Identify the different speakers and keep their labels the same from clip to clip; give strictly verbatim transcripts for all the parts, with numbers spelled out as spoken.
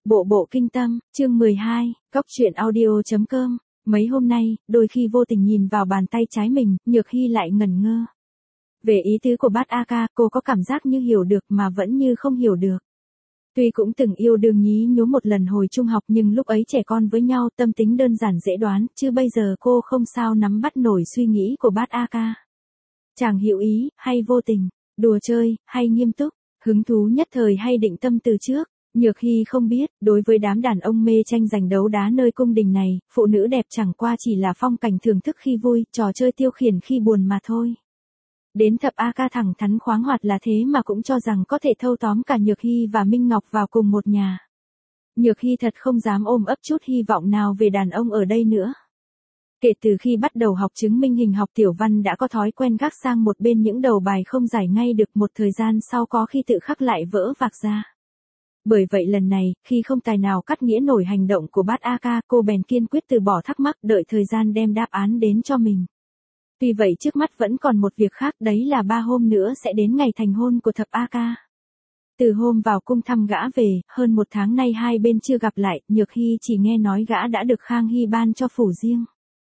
Speaker 1: Bộ bộ kinh tâm, chương mười hai, cóc truyện audio.com. Mấy hôm nay, đôi khi vô tình nhìn vào bàn tay trái mình, Nhược Hy lại ngẩn ngơ. Về ý tứ của bát A ca, cô có cảm giác như hiểu được mà vẫn như không hiểu được. Tuy cũng từng yêu đương nhí nhố một lần hồi trung học nhưng lúc ấy trẻ con với nhau tâm tính đơn giản dễ đoán, chứ bây giờ cô không sao nắm bắt nổi suy nghĩ của bát A ca. Chàng hữu ý, hay vô tình, đùa chơi, hay nghiêm túc, hứng thú nhất thời hay định tâm từ trước. Nhược Hy không biết, đối với đám đàn ông mê tranh giành đấu đá nơi cung đình này, phụ nữ đẹp chẳng qua chỉ là phong cảnh thưởng thức khi vui, trò chơi tiêu khiển khi buồn mà thôi. Đến thập A ca thẳng thắn khoáng hoạt là thế mà cũng cho rằng có thể thâu tóm cả Nhược Hy và Minh Ngọc vào cùng một nhà. Nhược Hy thật không dám ôm ấp chút hy vọng nào về đàn ông ở đây nữa. Kể từ khi bắt đầu học chứng minh hình học tiểu văn đã có thói quen gác sang một bên những đầu bài không giải ngay được, một thời gian sau có khi tự khắc lại vỡ vạc ra. Bởi vậy lần này, khi không tài nào cắt nghĩa nổi hành động của bát A ca, cô bèn kiên quyết từ bỏ thắc mắc, đợi thời gian đem đáp án đến cho mình. Tuy vậy trước mắt vẫn còn một việc khác, đấy là ba hôm nữa sẽ đến ngày thành hôn của thập A ca. Từ hôm vào cung thăm gã về, hơn một tháng nay hai bên chưa gặp lại, Nhược Hy chỉ nghe nói gã đã được Khang Hy ban cho phủ riêng.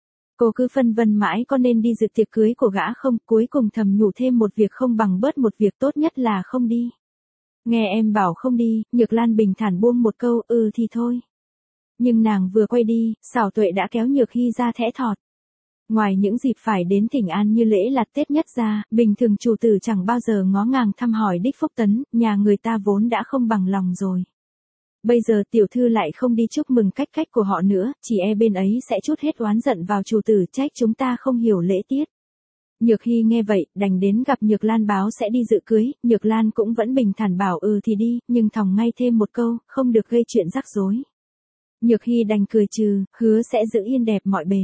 Speaker 1: Cô cứ phân vân mãi có nên đi dự tiệc cưới của gã không, cuối cùng thầm nhủ thêm một việc không bằng bớt một việc, tốt nhất là không đi. Nghe em bảo không đi, Nhược Lan bình thản buông một câu, ừ thì thôi. Nhưng nàng vừa quay đi, Xảo Tuệ đã kéo Nhược Hy ra thẽ thọt. Ngoài những dịp phải đến thỉnh an như lễ lạt Tết nhất ra, bình thường chủ tử chẳng bao giờ ngó ngàng thăm hỏi đích phúc tấn, nhà người ta vốn đã không bằng lòng rồi. Bây giờ tiểu thư lại không đi chúc mừng cách cách của họ nữa, chỉ e bên ấy sẽ trút hết oán giận vào chủ tử, trách chúng ta không hiểu lễ tiết. Nhược Hy nghe vậy, đành đến gặp Nhược Lan báo sẽ đi dự cưới, Nhược Lan cũng vẫn bình thản bảo ừ thì đi, nhưng thòng ngay thêm một câu, không được gây chuyện rắc rối. Nhược Hy đành cười trừ, hứa sẽ giữ yên đẹp mọi bề.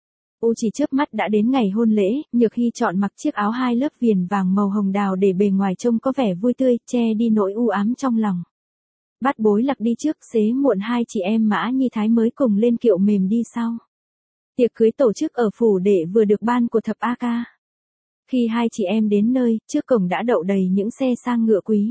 Speaker 1: U chỉ chớp mắt đã đến ngày hôn lễ, Nhược Hy chọn mặc chiếc áo hai lớp viền vàng màu hồng đào để bề ngoài trông có vẻ vui tươi, che đi nỗi u ám trong lòng. Bát Bối Lạc đi trước, xế muộn hai chị em Mã Nhi Thái mới cùng lên kiệu mềm đi sau. Tiệc cưới tổ chức ở phủ đệ vừa được ban của thập A ca. Khi hai chị em đến nơi, trước cổng đã đậu đầy những xe sang ngựa quý.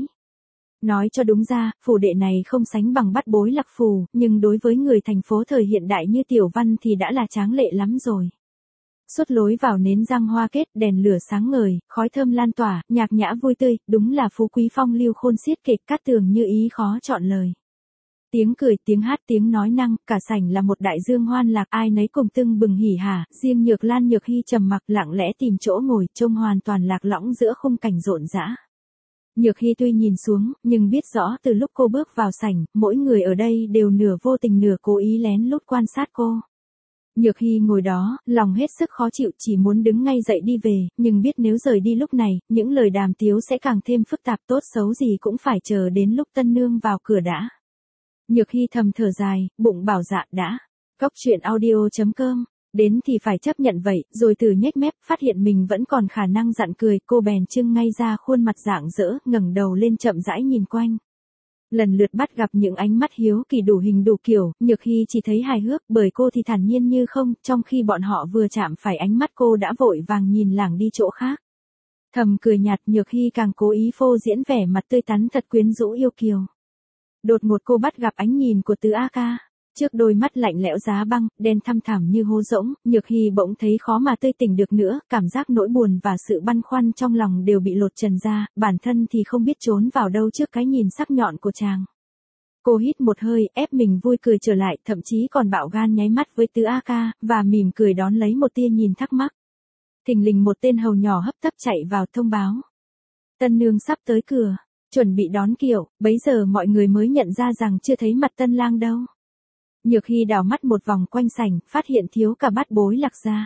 Speaker 1: Nói cho đúng ra, phủ đệ này không sánh bằng Bát Bối Lạc phủ, nhưng đối với người thành phố thời hiện đại như Tiểu Văn thì đã là tráng lệ lắm rồi. Suốt lối vào nến răng hoa kết, đèn lửa sáng ngời, khói thơm lan tỏa, nhạc nhã vui tươi, đúng là phú quý phong lưu khôn xiết, kịch cát tường như ý khó chọn lời. Tiếng cười, tiếng hát, tiếng nói năng, cả sảnh là một đại dương hoan lạc, ai nấy cùng tưng bừng hỉ hả, riêng Nhược Lan Nhược Hy trầm mặc lặng lẽ tìm chỗ ngồi, trông hoàn toàn lạc lõng giữa khung cảnh rộn rã. Nhược Hy tuy nhìn xuống, nhưng biết rõ từ lúc cô bước vào sảnh, mỗi người ở đây đều nửa vô tình nửa cố ý lén lút quan sát cô. Nhược Hy ngồi đó, lòng hết sức khó chịu, chỉ muốn đứng ngay dậy đi về, nhưng biết nếu rời đi lúc này, những lời đàm tiếu sẽ càng thêm phức tạp, tốt xấu gì cũng phải chờ đến lúc tân nương vào cửa đã. Nhược Hy thầm thở dài, bụng bảo dạ đã. Cóc truyện audio.com. Đến thì phải chấp nhận vậy, rồi từ nhếch mép, phát hiện mình vẫn còn khả năng dặn cười, cô bèn trưng ngay ra khuôn mặt rạng rỡ, ngẩng đầu lên chậm rãi nhìn quanh. Lần lượt bắt gặp những ánh mắt hiếu kỳ đủ hình đủ kiểu, Nhược Hy chỉ thấy hài hước, bởi cô thì thản nhiên như không, trong khi bọn họ vừa chạm phải ánh mắt cô đã vội vàng nhìn lảng đi chỗ khác. Thầm cười nhạt, Nhược Hy càng cố ý phô diễn vẻ mặt tươi tắn thật quyến rũ yêu kiều. Đột ngột cô bắt gặp ánh nhìn của Tứ A ca. Trước đôi mắt lạnh lẽo giá băng, đen thăm thẳm như hố rỗng, Nhược Hy bỗng thấy khó mà tươi tỉnh được nữa, cảm giác nỗi buồn và sự băn khoăn trong lòng đều bị lột trần ra, bản thân thì không biết trốn vào đâu trước cái nhìn sắc nhọn của chàng. Cô hít một hơi, ép mình vui cười trở lại, thậm chí còn bạo gan nháy mắt với Tứ A ca, và mỉm cười đón lấy một tia nhìn thắc mắc. Thình lình một tên hầu nhỏ hấp tấp chạy vào thông báo. Tân nương sắp tới cửa, chuẩn bị đón kiệu, bấy giờ mọi người mới nhận ra rằng chưa thấy mặt tân lang đâu. Nhược Hy đảo mắt một vòng quanh sảnh, phát hiện thiếu cả Bát Bối Lạc ra.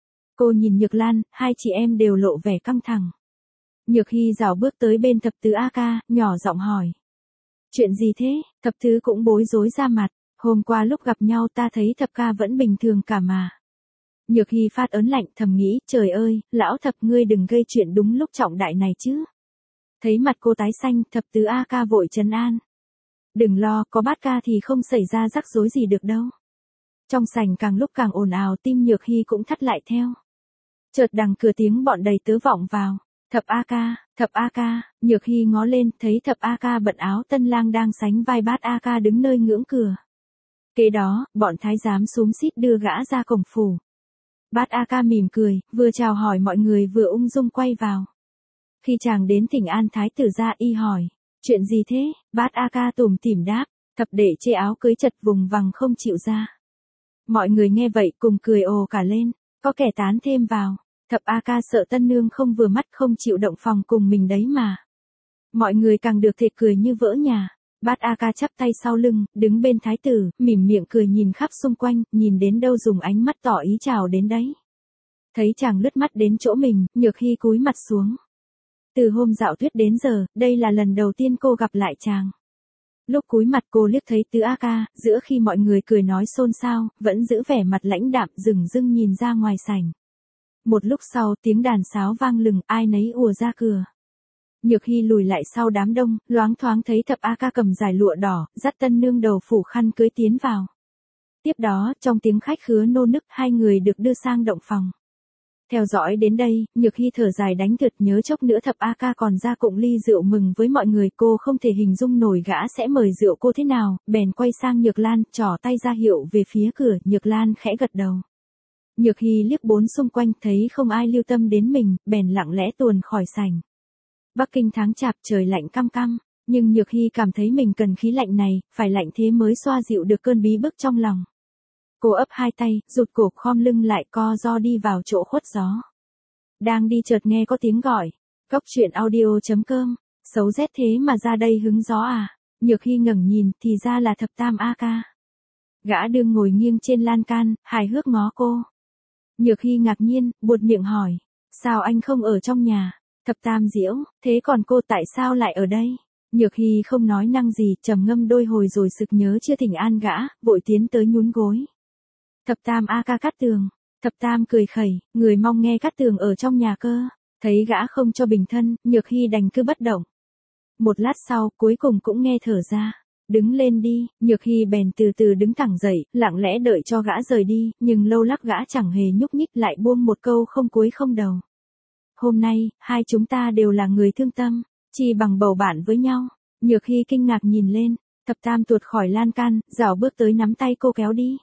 Speaker 1: Cô nhìn Nhược Lan, hai chị em đều lộ vẻ căng thẳng. Nhược Hy rảo bước tới bên thập tứ A ca, nhỏ giọng hỏi. Chuyện gì thế? Thập tứ cũng bối rối ra mặt, hôm qua lúc gặp nhau ta thấy thập ca vẫn bình thường cả mà. Nhược Hy phát ớn lạnh, thầm nghĩ, trời ơi, lão thập ngươi đừng gây chuyện đúng lúc trọng đại này chứ. Thấy mặt cô tái xanh, thập tứ A ca vội trấn an. Đừng lo, có Bát ca thì không xảy ra rắc rối gì được đâu. Trong sảnh càng lúc càng ồn ào, tim Nhược Hy cũng thắt lại theo. Chợt đằng cửa tiếng bọn đầy tớ vọng vào. Thập A Ca, Thập A Ca, Nhược Hy ngó lên, thấy Thập A Ca bận áo tân lang đang sánh vai Bát A Ca đứng nơi ngưỡng cửa. Kế đó, bọn thái giám xúm xít đưa gã ra cổng phủ. Bát A Ca mỉm cười, vừa chào hỏi mọi người vừa ung dung quay vào. Khi chàng đến thỉnh an thái tử ra y hỏi, chuyện gì thế? Bát A Ca tủm tỉm đáp, thập đệ chê áo cưới chật vùng vằng không chịu ra. Mọi người nghe vậy cùng cười ồ cả lên, có kẻ tán thêm vào. Thập A Ca sợ tân nương không vừa mắt không chịu động phòng cùng mình đấy mà. Mọi người càng được thề cười như vỡ nhà. Bát A Ca chắp tay sau lưng, đứng bên thái tử, mỉm miệng cười nhìn khắp xung quanh, nhìn đến đâu dùng ánh mắt tỏ ý chào đến đấy. Thấy chàng lướt mắt đến chỗ mình, Nhược Hy cúi mặt xuống. Từ hôm dạo tuyết đến giờ, đây là lần đầu tiên cô gặp lại chàng. Lúc cúi mặt cô liếc thấy Tứ A Ca, giữa khi mọi người cười nói xôn xao, vẫn giữ vẻ mặt lãnh đạm dửng dưng nhìn ra ngoài sảnh. Một lúc sau tiếng đàn sáo vang lừng, ai nấy ùa ra cửa. Nhược Hy lùi lại sau đám đông, loáng thoáng thấy Thập A Ca cầm dải lụa đỏ, dắt tân nương đầu phủ khăn cưới tiến vào. Tiếp đó, trong tiếng khách khứa nô nức, hai người được đưa sang động phòng. Theo dõi đến đây, Nhược Hy thở dài đánh thượt, nhớ chốc nữa Thập A Ca còn ra cụng ly rượu mừng với mọi người, cô không thể hình dung nổi gã sẽ mời rượu cô thế nào, bèn quay sang Nhược Lan, trỏ tay ra hiệu về phía cửa, Nhược Lan khẽ gật đầu. Nhược Hy liếc bốn xung quanh thấy không ai lưu tâm đến mình, bèn lặng lẽ tuồn khỏi sảnh. Bắc Kinh tháng chạp trời lạnh căm căm, nhưng Nhược Hy cảm thấy mình cần khí lạnh này, phải lạnh thế mới xoa dịu được cơn bí bức trong lòng. Cô ấp hai tay, rụt cổ khom lưng lại co ro đi vào chỗ khuất gió. Đang đi chợt nghe có tiếng gọi, Cốc truyện audio chấm com, xấu rét thế mà ra đây hứng gió à? Nhược Hy ngẩng nhìn, thì ra là Thập Tam A Ca. Gã đương ngồi nghiêng trên lan can, hài hước ngó cô. Nhược Hy ngạc nhiên, buột miệng hỏi, sao anh không ở trong nhà? Thập Tam giễu, thế còn cô tại sao lại ở đây? Nhược Hy không nói năng gì, trầm ngâm đôi hồi rồi sực nhớ chưa thỉnh an gã, vội tiến tới nhún gối. Thập Tam A Ca Cát Tường. Thập Tam cười khẩy, người mong nghe Cát Tường ở trong nhà cơ. Thấy gã không cho bình thân, Nhược Hy đành cứ bất động. Một lát sau, cuối cùng cũng nghe thở ra. Đứng lên đi, Nhược Hy bèn từ từ đứng thẳng dậy, lặng lẽ đợi cho gã rời đi, nhưng lâu lắc gã chẳng hề nhúc nhích, lại buông một câu không cuối không đầu. Hôm nay, hai chúng ta đều là người thương tâm, chỉ bằng bầu bạn với nhau. Nhược Hy kinh ngạc nhìn lên, Thập Tam tuột khỏi lan can, rảo bước tới nắm tay cô kéo đi.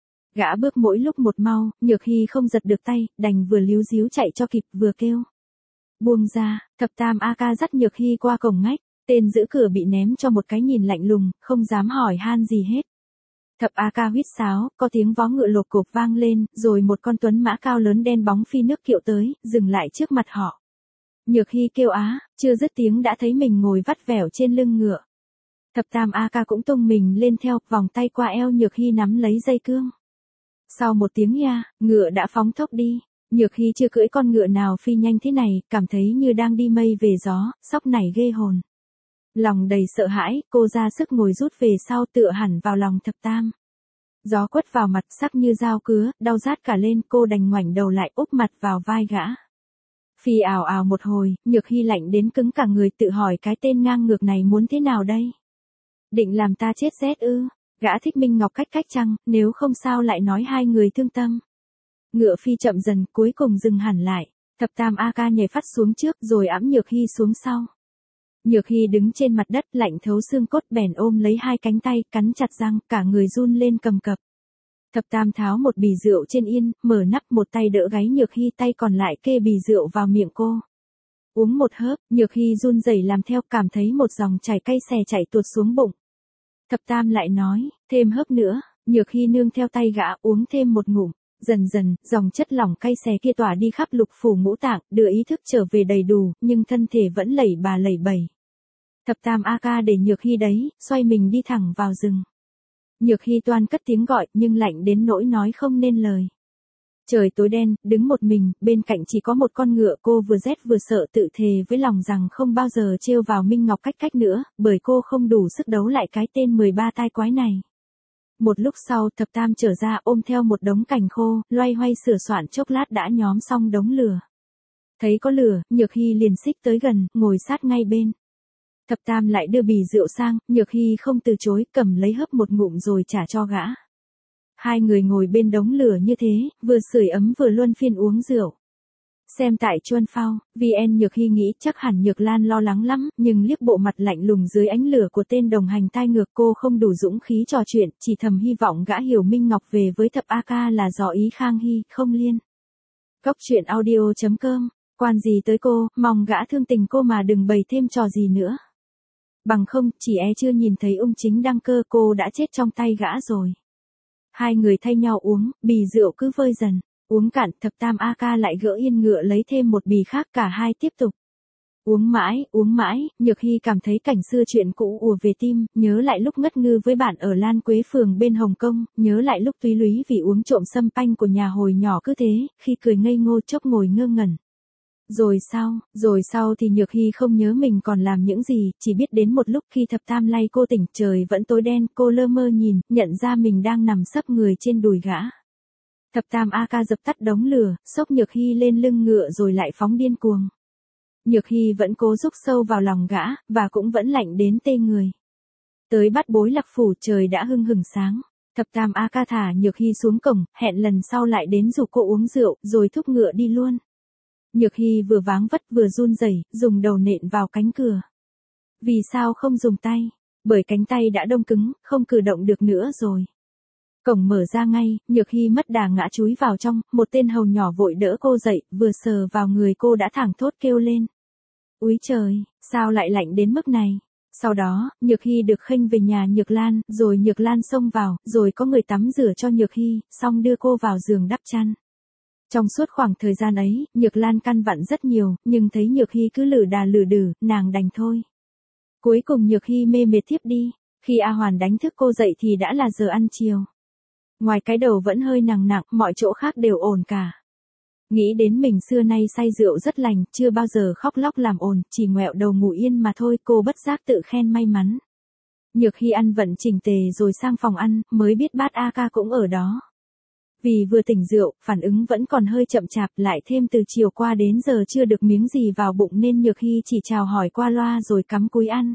Speaker 1: Gã bước mỗi lúc một mau, Nhược Hy không giật được tay, đành vừa líu díu chạy cho kịp vừa kêu. Buông ra, Thập Tam A Ca dắt Nhược Hy qua cổng ngách, tên giữ cửa bị ném cho một cái nhìn lạnh lùng, không dám hỏi han gì hết. Thập A Ca huýt sáo, có tiếng vó ngựa lộp cộp vang lên, rồi một con tuấn mã cao lớn đen bóng phi nước kiệu tới, dừng lại trước mặt họ. Nhược Hy kêu á, chưa dứt tiếng đã thấy mình ngồi vắt vẻo trên lưng ngựa. Thập Tam A Ca cũng tung mình lên theo, vòng tay qua eo Nhược Hy nắm lấy dây cương. Sau một tiếng ya, ngựa đã phóng thốc đi. Nhược Hy chưa cưỡi con ngựa nào phi nhanh thế này, cảm thấy như đang đi mây về gió, sóc này ghê hồn. Lòng đầy sợ hãi, cô ra sức ngồi rút về sau tựa hẳn vào lòng Thập Tam. Gió quất vào mặt sắc như dao cứa, đau rát cả lên, cô đành ngoảnh đầu lại úp mặt vào vai gã. Phi ào ào một hồi, Nhược Hy lạnh đến cứng cả người, tự hỏi cái tên ngang ngược này muốn thế nào đây? Định làm ta chết rét ư? Gã thích Minh Ngọc cách cách chăng, nếu không sao lại nói hai người thương tâm. Ngựa phi chậm dần, cuối cùng dừng hẳn lại. Thập Tam A Ca nhảy phát xuống trước rồi ẵm Nhược Hy xuống sau. Nhược Hy đứng trên mặt đất lạnh thấu xương cốt, bèn ôm lấy hai cánh tay, cắn chặt răng, cả người run lên cầm cập. Thập Tam tháo một bì rượu trên yên, mở nắp, một tay đỡ gáy Nhược Hy, tay còn lại kê bì rượu vào miệng cô. Uống một hớp, Nhược Hy run rẩy làm theo, cảm thấy một dòng chảy cay xè chảy tuột xuống bụng. Thập Tam lại nói, thêm hớp nữa. Nhược Hy nương theo tay gã uống thêm một ngụm. Dần dần, dòng chất lỏng cay xè kia tỏa đi khắp lục phủ ngũ tạng, đưa ý thức trở về đầy đủ, nhưng thân thể vẫn lẩy bà lẩy bẩy. Thập Tam A Ca để Nhược Hy đấy, xoay mình đi thẳng vào rừng. Nhược Hy toan cất tiếng gọi, nhưng lạnh đến nỗi nói không nên lời. Trời tối đen, đứng một mình, bên cạnh chỉ có một con ngựa, cô vừa rét vừa sợ, tự thề với lòng rằng không bao giờ trêu vào Minh Ngọc cách cách nữa, bởi cô không đủ sức đấu lại cái tên mười ba tai quái này. Một lúc sau, Thập Tam trở ra ôm theo một đống cành khô, loay hoay sửa soạn chốc lát đã nhóm xong đống lửa. Thấy có lửa, Nhược Hy liền xích tới gần, ngồi sát ngay bên. Thập Tam lại đưa bì rượu sang, Nhược Hy không từ chối, cầm lấy hớp một ngụm rồi trả cho gã. Hai người ngồi bên đống lửa như thế, vừa sưởi ấm vừa luân phiên uống rượu. Xem tại Chuân Phao, vê en Nhược Hy nghĩ chắc hẳn Nhược Lan lo lắng lắm, nhưng liếc bộ mặt lạnh lùng dưới ánh lửa của tên đồng hành tai ngược cô không đủ dũng khí trò chuyện, chỉ thầm hy vọng gã hiểu Minh Ngọc về với thập A ca là do ý Khang Hy, không liên. Cốc truyện audio chấm com, quan gì tới cô, mong gã thương tình cô mà đừng bày thêm trò gì nữa. Bằng không, chỉ e chưa nhìn thấy ung chính đăng cơ cô đã chết trong tay gã rồi. Hai người thay nhau uống, bì rượu cứ vơi dần. Uống cạn, thập tam A ca lại gỡ yên ngựa lấy thêm một bì khác, cả hai tiếp tục. Uống mãi, uống mãi, Nhược Hy cảm thấy cảnh xưa chuyện cũ ùa về tim, nhớ lại lúc ngất ngư với bạn ở Lan Quế Phường bên Hồng Kông, nhớ lại lúc túy lúy vì uống trộm sâm panh của nhà hồi nhỏ cứ thế, khi cười ngây ngô chốc ngồi ngơ ngẩn. Rồi sau, rồi sau thì Nhược Hy không nhớ mình còn làm những gì, chỉ biết đến một lúc khi thập tam lay cô tỉnh trời vẫn tối đen, cô lơ mơ nhìn, nhận ra mình đang nằm sấp người trên đùi gã. Thập tam A ca dập tắt đống lửa, xốc Nhược Hy lên lưng ngựa rồi lại phóng điên cuồng. Nhược Hy vẫn cố rúc sâu vào lòng gã, và cũng vẫn lạnh đến tê người. Tới bắt bối Lạc Phủ trời đã hưng hừng sáng. Thập tam A ca thả Nhược Hy xuống cổng, hẹn lần sau lại đến rủ cô uống rượu, rồi thúc ngựa đi luôn. Nhược Hy vừa váng vất vừa run rẩy, dùng đầu nện vào cánh cửa. Vì sao không dùng tay? Bởi cánh tay đã đông cứng, không cử động được nữa rồi. Cổng mở ra ngay, Nhược Hy mất đà ngã chúi vào trong, một tên hầu nhỏ vội đỡ cô dậy, vừa sờ vào người cô đã thảng thốt kêu lên. Úi trời, sao lại lạnh đến mức này? Sau đó, Nhược Hy được khênh về nhà Nhược Lan, rồi Nhược Lan xông vào, rồi có người tắm rửa cho Nhược Hy, xong đưa cô vào giường đắp chăn. Trong suốt khoảng thời gian ấy, Nhược Lan căn vặn rất nhiều, nhưng thấy Nhược Hy cứ lử đà lử đử, nàng đành thôi. Cuối cùng Nhược Hy mê mệt thiếp đi, khi A Hoàn đánh thức cô dậy thì đã là giờ ăn chiều. Ngoài cái đầu vẫn hơi nặng nặng, mọi chỗ khác đều ổn cả. Nghĩ đến mình xưa nay say rượu rất lành, chưa bao giờ khóc lóc làm ồn, chỉ ngoẹo đầu ngủ yên mà thôi, cô bất giác tự khen may mắn. Nhược Hy ăn vận chỉnh tề rồi sang phòng ăn, mới biết bát A ca cũng ở đó. Vì vừa tỉnh rượu, phản ứng vẫn còn hơi chậm chạp, lại thêm từ chiều qua đến giờ chưa được miếng gì vào bụng nên Nhược Hy chỉ chào hỏi qua loa rồi cắm cúi ăn.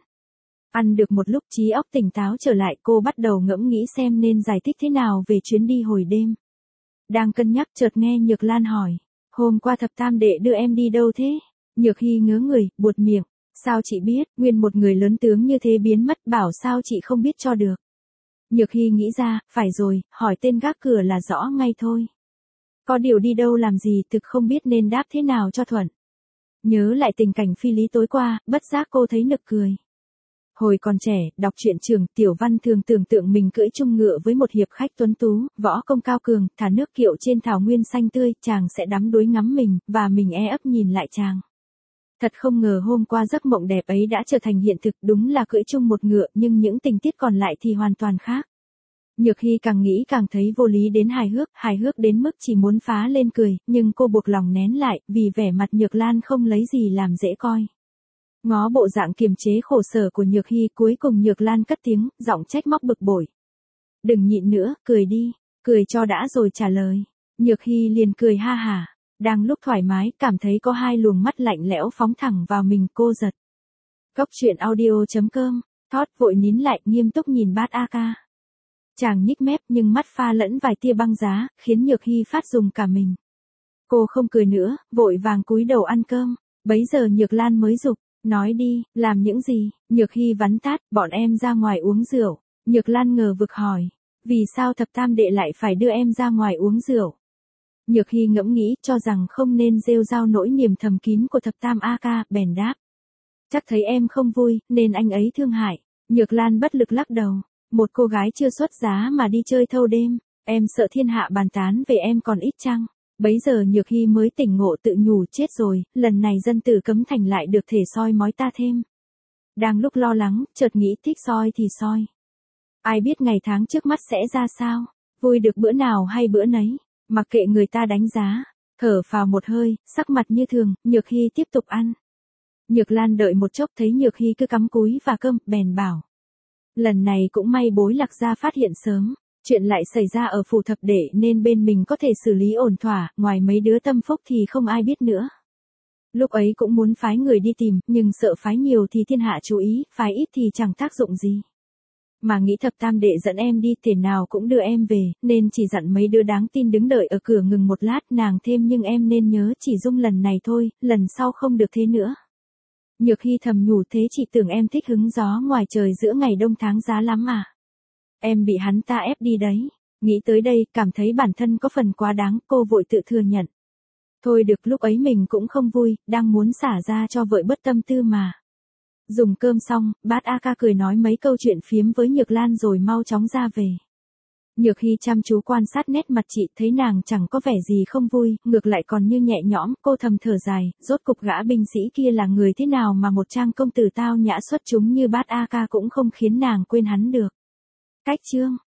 Speaker 1: Ăn được một lúc trí óc tỉnh táo trở lại, cô bắt đầu ngẫm nghĩ xem nên giải thích thế nào về chuyến đi hồi đêm. Đang cân nhắc chợt nghe Nhược Lan hỏi, hôm qua thập tam đệ đưa em đi đâu thế? Nhược Hy ngớ người, buột miệng, sao chị biết, nguyên một người lớn tướng như thế biến mất, bảo sao chị không biết cho được. Nhược Hy nghĩ ra, phải rồi, hỏi tên gác cửa là rõ ngay thôi. Có điều đi đâu làm gì thực không biết nên đáp thế nào cho thuận. Nhớ lại tình cảnh phi lý tối qua, bất giác cô thấy nực cười. Hồi còn trẻ, đọc truyện trường, Tiểu Văn thường tưởng tượng mình cưỡi chung ngựa với một hiệp khách tuấn tú, võ công cao cường, thả nước kiệu trên thảo nguyên xanh tươi, chàng sẽ đắm đuối ngắm mình, và mình e ấp nhìn lại chàng. Thật không ngờ hôm qua giấc mộng đẹp ấy đã trở thành hiện thực, đúng là cưỡi chung một ngựa, nhưng những tình tiết còn lại thì hoàn toàn khác. Nhược Hy càng nghĩ càng thấy vô lý đến hài hước, hài hước đến mức chỉ muốn phá lên cười, nhưng cô buộc lòng nén lại, vì vẻ mặt Nhược Lan không lấy gì làm dễ coi. Ngó bộ dạng kiềm chế khổ sở của Nhược Hy, cuối cùng Nhược Lan cất tiếng, giọng trách móc bực bội. Đừng nhịn nữa, cười đi, cười cho đã rồi trả lời. Nhược Hy liền cười ha hả, đang lúc thoải mái, cảm thấy có hai luồng mắt lạnh lẽo phóng thẳng vào mình, cô giật. Cốc truyện audio chấm com, thót vội nín lại, nghiêm túc nhìn bát A ca. Chàng nhích mép nhưng mắt pha lẫn vài tia băng giá, khiến Nhược Hy phát rùng cả mình. Cô không cười nữa, vội vàng cúi đầu ăn cơm, bấy giờ Nhược Lan mới giục. Nói đi, làm những gì? Nhược Hy vắn tát, bọn em ra ngoài uống rượu. Nhược Lan ngờ vực hỏi, vì sao thập tam đệ lại phải đưa em ra ngoài uống rượu? Nhược Hy ngẫm nghĩ, cho rằng không nên rêu rao nỗi niềm thầm kín của thập tam A ca, bèn đáp. Chắc thấy em không vui, nên anh ấy thương hại. Nhược Lan bất lực lắc đầu, một cô gái chưa xuất giá mà đi chơi thâu đêm, em sợ thiên hạ bàn tán về em còn ít chăng? Bấy giờ Nhược Hy mới tỉnh ngộ tự nhủ, chết rồi, lần này dân tử Cấm Thành lại được thể soi mói ta thêm. Đang lúc lo lắng, chợt nghĩ thích soi thì soi. Ai biết ngày tháng trước mắt sẽ ra sao, vui được bữa nào hay bữa nấy, mặc kệ người ta đánh giá. Thở phào một hơi, sắc mặt như thường, Nhược Hy tiếp tục ăn. Nhược Lan đợi một chốc thấy Nhược Hy cứ cắm cúi và cơm, bèn bảo. Lần này cũng may bối Lạc gia phát hiện sớm. Chuyện lại xảy ra ở phủ thập đệ nên bên mình có thể xử lý ổn thỏa, ngoài mấy đứa tâm phúc thì không ai biết nữa. Lúc ấy cũng muốn phái người đi tìm, nhưng sợ phái nhiều thì thiên hạ chú ý, phái ít thì chẳng tác dụng gì. Mà nghĩ thập tam đệ dẫn em đi tiền nào cũng đưa em về, nên chỉ dặn mấy đứa đáng tin đứng đợi ở cửa ngừng một lát nàng thêm nhưng em nên nhớ chỉ dung lần này thôi, lần sau không được thế nữa. Nhược Hy thầm nhủ thế chị tưởng em thích hứng gió ngoài trời giữa ngày đông tháng giá lắm à. Em bị hắn ta ép đi đấy. Nghĩ tới đây, cảm thấy bản thân có phần quá đáng, cô vội tự thừa nhận. Thôi được lúc ấy mình cũng không vui, đang muốn xả ra cho vợ bất tâm tư mà. Dùng cơm xong, bát A Ca cười nói mấy câu chuyện phiếm với Nhược Lan rồi mau chóng ra về. Nhược Hy chăm chú quan sát nét mặt chị thấy nàng chẳng có vẻ gì không vui, ngược lại còn như nhẹ nhõm, cô thầm thở dài, rốt cục gã binh sĩ kia là người thế nào mà một trang công tử tao nhã xuất chúng như bát A Ca cũng không khiến nàng quên hắn được. Cách chương